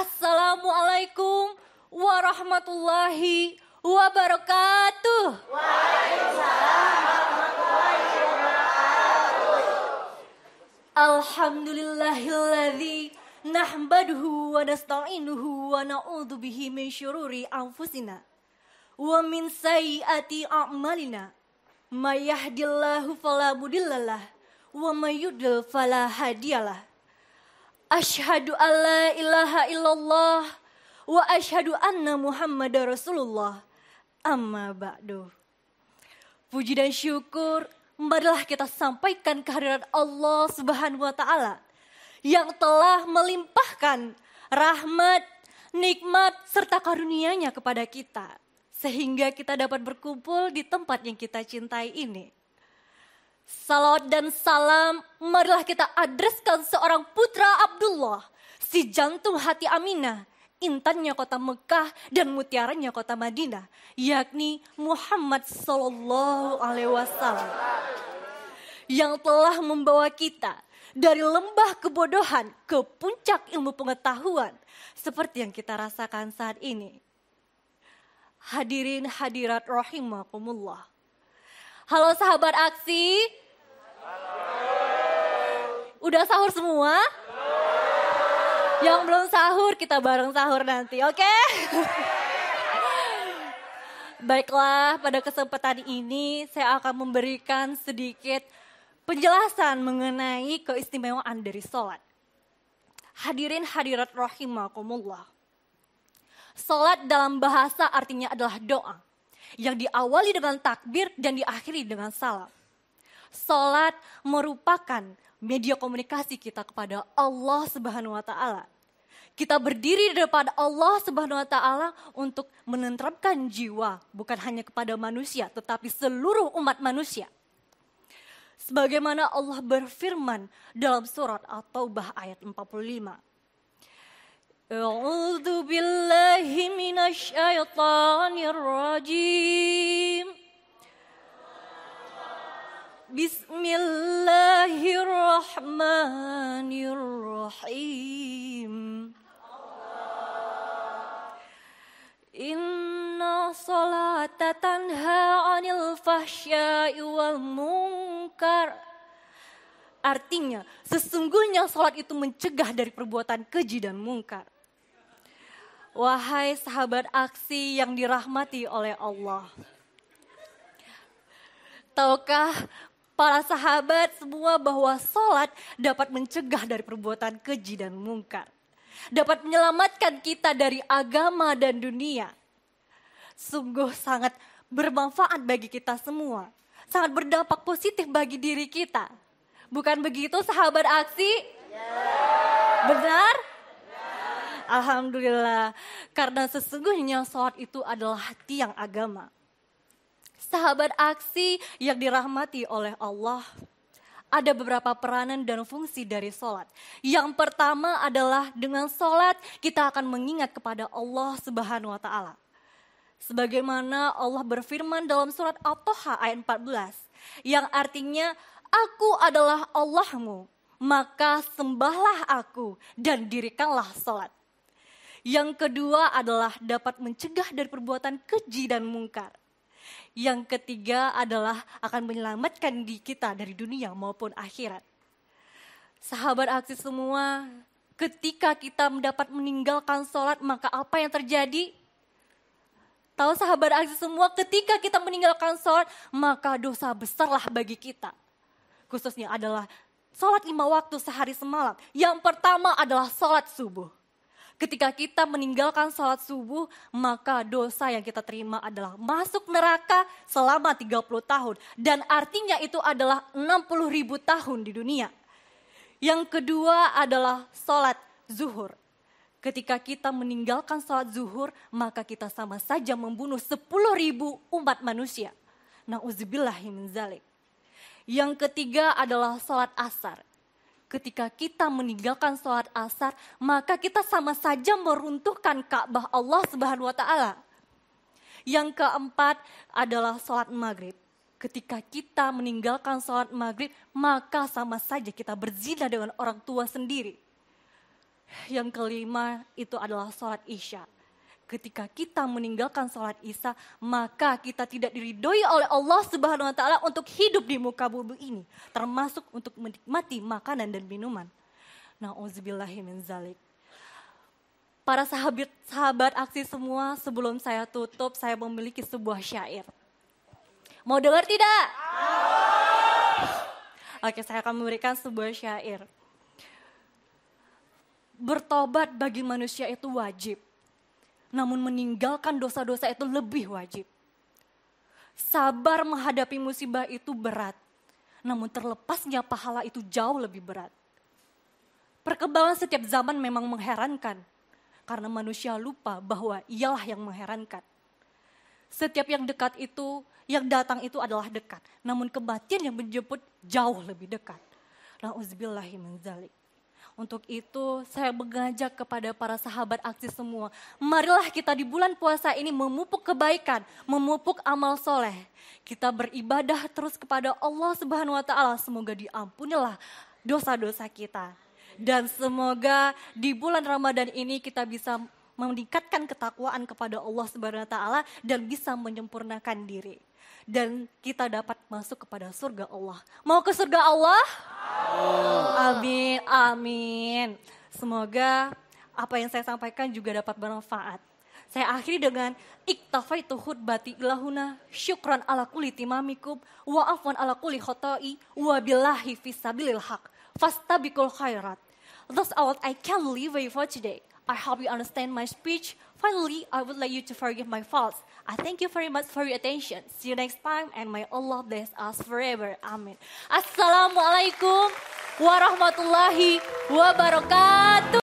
Assalamualaikum warahmatullahi wabarakatuh. Waalaikumsalam warahmatullahi wabarakatuh. Alhamdulillahilladzi nahmaduhu wa nasta'inuhu wa na'udzu bihi min syururi anfusina wa min sayyiati a'malina. May yahdihillahu fala mudhillalah wa may yudlil fala hadiyalah. Asyhadu an la ilaha illallah wa asyhadu anna Muhammadar Rasulullah. Amma ba'du. Puji dan syukur marilah kita sampaikan kehadirat Allah Subhanahu wa taala yang telah melimpahkan rahmat, nikmat serta karunia-Nya kepada kita sehingga kita dapat berkumpul di tempat yang kita cintai ini. Salawat dan salam marilah kita adreskan seorang putra Abdullah, si jantung hati Aminah, intannya kota Mekah dan mutiaranya kota Madinah, yakni Muhammad sallallahu alaihi wasallam, yang telah membawa kita dari lembah kebodohan ke puncak ilmu pengetahuan seperti yang kita rasakan saat ini. Hadirin hadirat rahimakumullah. Halo sahabat aksi. Udah sahur semua? Yang belum sahur kita bareng sahur nanti, oke? Baiklah, pada kesempatan ini saya akan memberikan sedikit penjelasan mengenai keistimewaan dari sholat. Hadirin hadirat rahimakumullah. Sholat dalam bahasa artinya adalah doa yang diawali dengan takbir dan diakhiri dengan salam. Sholat merupakan media komunikasi kita kepada Allah Subhanahu wa taala. Kita berdiri di depan Allah Subhanahu wa taala untuk menenteramkan jiwa, bukan hanya kepada manusia tetapi seluruh umat manusia. Sebagaimana Allah berfirman dalam surat At-Taubah ayat 45. A'udzu billahi minasy syaithanir rajim. Bismillahirrahmanirrahim. Inna sholata tanha 'anil fahsya'i wal munkar. Artinya, sesungguhnya sholat itu mencegah dari perbuatan keji dan mungkar. Wahai sahabat aksi yang dirahmati oleh Allah. Tahukah para sahabat semua bahwa sholat dapat mencegah dari perbuatan keji dan mungkar. Dapat menyelamatkan kita dari agama dan dunia. Sungguh sangat bermanfaat bagi kita semua. Sangat berdampak positif bagi diri kita. Bukan begitu sahabat aksi? Benar? Alhamdulillah, karena sesungguhnya sholat itu adalah tiang agama. Sahabat aksi yang dirahmati oleh Allah, ada beberapa peranan dan fungsi dari sholat. Yang pertama adalah dengan sholat kita akan mengingat kepada Allah Subhanahu wa taala. Sebagaimana Allah berfirman dalam surat At-Taha ayat 14, yang artinya, Aku adalah Allahmu, maka sembahlah aku dan dirikanlah sholat. Yang kedua adalah dapat mencegah dari perbuatan keji dan mungkar. Yang ketiga adalah akan menyelamatkan diri kita dari dunia maupun akhirat. Sahabat aksi semua, ketika kita mendapat meninggalkan sholat, maka apa yang terjadi? Tahu sahabat aksi semua, ketika kita meninggalkan sholat, maka dosa besarlah bagi kita. Khususnya adalah sholat 5 waktu sehari semalam. Yang pertama adalah sholat subuh. Ketika kita meninggalkan sholat subuh, maka dosa yang kita terima adalah masuk neraka selama 30 tahun. Dan artinya itu adalah 60.000 tahun di dunia. Yang kedua adalah sholat zuhur. Ketika kita meninggalkan sholat zuhur, maka kita sama saja membunuh 10.000 umat manusia. Na'udzubillahi min dzalik. Yang ketiga adalah sholat asar. Ketika kita meninggalkan sholat asar, maka kita sama saja meruntuhkan Ka'bah Allah Subhanahu wa taala. Yang keempat adalah sholat maghrib. Ketika kita meninggalkan sholat maghrib, maka sama saja kita berzina dengan orang tua sendiri. Yang kelima itu adalah sholat isya. Ketika kita meninggalkan sholat isya, maka kita tidak diridhoi oleh Allah Subhanahu wa taala untuk hidup di muka bumi ini, termasuk untuk menikmati makanan dan minuman. Nauzubillahi min zalik. Para sahabat aksi semua, sebelum saya tutup, saya memiliki sebuah syair. Mau dengar tidak? Oke, saya akan memberikan sebuah syair. Bertobat bagi manusia itu wajib. Namun meninggalkan dosa-dosa itu lebih wajib. Sabar menghadapi musibah itu berat. Namun terlepasnya pahala itu jauh lebih berat. Perkembangan setiap zaman memang mengherankan. Karena manusia lupa bahwa ialah yang mengherankan. Setiap yang dekat itu, yang datang itu adalah dekat. Namun kematian yang menjemput jauh lebih dekat. Nauzubillahi min dzalik. Untuk itu saya mengajak kepada para sahabat aksi semua. Marilah kita di bulan puasa ini memupuk kebaikan, memupuk amal soleh. Kita beribadah terus kepada Allah Subhanahu wa taala. Semoga diampunilah dosa-dosa kita. Dan semoga di bulan Ramadan ini kita bisa meningkatkan ketakwaan kepada Allah Subhanahu wa taala dan bisa menyempurnakan diri. Dan kita dapat masuk kepada surga Allah. Mau ke surga Allah? Amin, amin. Semoga apa yang saya sampaikan juga dapat bermanfaat. Saya akhiri dengan iktafaitu khutbati ilahuna syukran ala kulli timamikum wa afwan ala kulli khotai wa billahi fisabilil haq fastabiqul khairat. That's all I can leave you for today. I hope you understand my speech. Finally, I would like you to forgive my faults. I thank you very much for your attention. See you next time and may Allah bless us forever. Amin. Assalamualaikum warahmatullahi wabarakatuh.